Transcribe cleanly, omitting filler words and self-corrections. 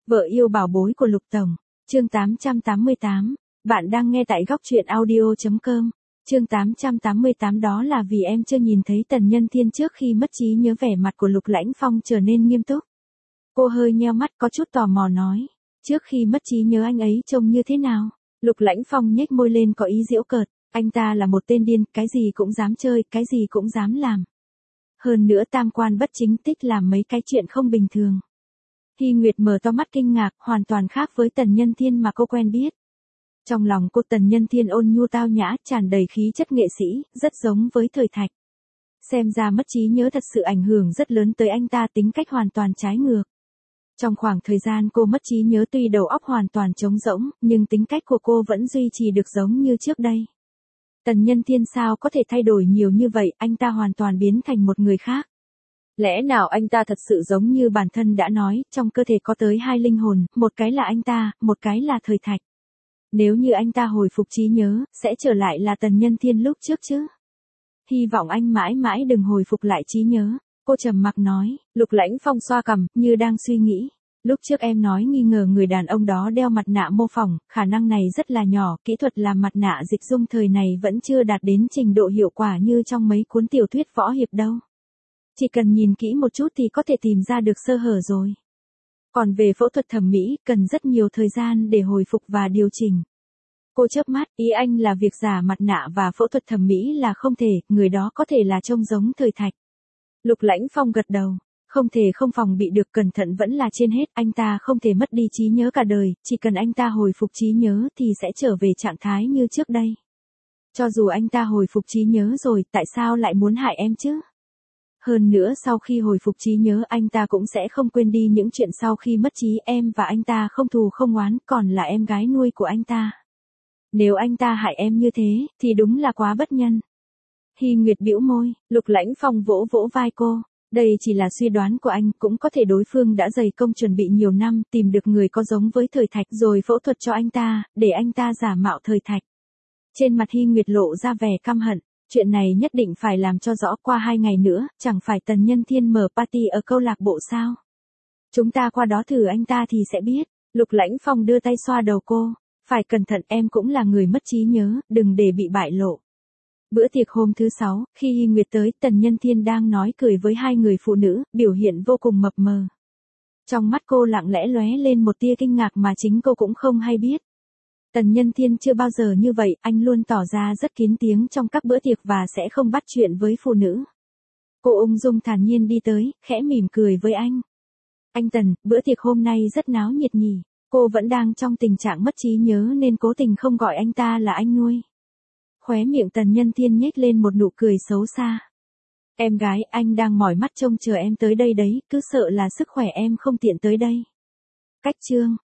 Vợ yêu bảo bối của Lục Tổng. Chương 888. Bạn đang nghe tại góc truyện audio.com. Chương 888 đó là vì em chưa nhìn thấy Tần Nhân Thiên trước khi mất trí nhớ. Vẻ mặt của Lục Lãnh Phong trở nên nghiêm túc. Cô hơi nheo mắt có chút tò mò nói. Trước khi mất trí nhớ anh ấy trông như thế nào? Lục Lãnh Phong nhếch môi lên có ý giễu cợt. Anh ta là một tên điên, cái gì cũng dám chơi, cái gì cũng dám làm. Hơn nữa tam quan bất chính tích làm mấy cái chuyện không bình thường. Hy Nguyệt mở to mắt kinh ngạc, hoàn toàn khác với Tần Nhân Thiên mà cô quen biết. Trong lòng cô Tần Nhân Thiên ôn nhu tao nhã, tràn đầy khí chất nghệ sĩ, rất giống với Thời Thạch. Xem ra mất trí nhớ thật sự ảnh hưởng rất lớn tới anh ta, tính cách hoàn toàn trái ngược. Trong khoảng thời gian cô mất trí nhớ tuy đầu óc hoàn toàn trống rỗng, nhưng tính cách của cô vẫn duy trì được giống như trước đây. Tần Nhân Thiên sao có thể thay đổi nhiều như vậy, anh ta hoàn toàn biến thành một người khác. Lẽ nào anh ta thật sự giống như bản thân đã nói, trong cơ thể có tới hai linh hồn, một cái là anh ta, một cái là Thời Thạch. Nếu như anh ta hồi phục trí nhớ, sẽ trở lại là Tần Nhân Thiên lúc trước chứ. Hy vọng anh mãi mãi đừng hồi phục lại trí nhớ. Cô trầm mặc nói. Lục Lãnh Phong xoa cằm, như đang suy nghĩ. Lúc trước em nói nghi ngờ người đàn ông đó đeo mặt nạ mô phỏng, khả năng này rất là nhỏ, kỹ thuật làm mặt nạ dịch dung thời này vẫn chưa đạt đến trình độ hiệu quả như trong mấy cuốn tiểu thuyết võ hiệp đâu. Chỉ cần nhìn kỹ một chút thì có thể tìm ra được sơ hở rồi. Còn về phẫu thuật thẩm mỹ, cần rất nhiều thời gian để hồi phục và điều chỉnh. Cô chớp mắt, ý anh là việc giả mặt nạ và phẫu thuật thẩm mỹ là không thể, người đó có thể là trông giống Thời Thạch. Lục Lãnh Phong gật đầu, không thể không phòng bị được, cẩn thận vẫn là trên hết, anh ta không thể mất đi trí nhớ cả đời, chỉ cần anh ta hồi phục trí nhớ thì sẽ trở về trạng thái như trước đây. Cho dù anh ta hồi phục trí nhớ rồi, tại sao lại muốn hại em chứ? Hơn nữa sau khi hồi phục trí nhớ anh ta cũng sẽ không quên đi những chuyện sau khi mất trí, em và anh ta không thù không oán, còn là em gái nuôi của anh ta. Nếu anh ta hại em như thế, thì đúng là quá bất nhân. Hy Nguyệt bĩu môi, Lục Lãnh Phong vỗ vỗ vai cô. Đây chỉ là suy đoán của anh, cũng có thể đối phương đã dày công chuẩn bị nhiều năm, tìm được người có giống với Thời Thạch rồi phẫu thuật cho anh ta, để anh ta giả mạo Thời Thạch. Trên mặt Hy Nguyệt lộ ra vẻ căm hận. Chuyện này nhất định phải làm cho rõ, qua 2 ngày nữa, chẳng phải Tần Nhân Thiên mở party ở câu lạc bộ sao? Chúng ta qua đó thử anh ta thì sẽ biết. Lục Lãnh Phong đưa tay xoa đầu cô. Phải cẩn thận, em cũng là người mất trí nhớ, đừng để bị bại lộ. Bữa tiệc hôm thứ 6, khi Hy Nguyệt tới, Tần Nhân Thiên đang nói cười với hai người phụ nữ, biểu hiện vô cùng mập mờ. Trong mắt cô lặng lẽ lóe lên một tia kinh ngạc mà chính cô cũng không hay biết. Tần Nhân Thiên chưa bao giờ như vậy, anh luôn tỏ ra rất kín tiếng trong các bữa tiệc và sẽ không bắt chuyện với phụ nữ. Cô ung dung thản nhiên đi tới, khẽ mỉm cười với anh. Anh Tần, bữa tiệc hôm nay rất náo nhiệt nhỉ. Cô vẫn đang trong tình trạng mất trí nhớ nên cố tình không gọi anh ta là anh nuôi. Khóe miệng Tần Nhân Thiên nhếch lên một nụ cười xấu xa. Em gái, anh đang mỏi mắt trông chờ em tới đây đấy, cứ sợ là sức khỏe em không tiện tới đây. Cách chương.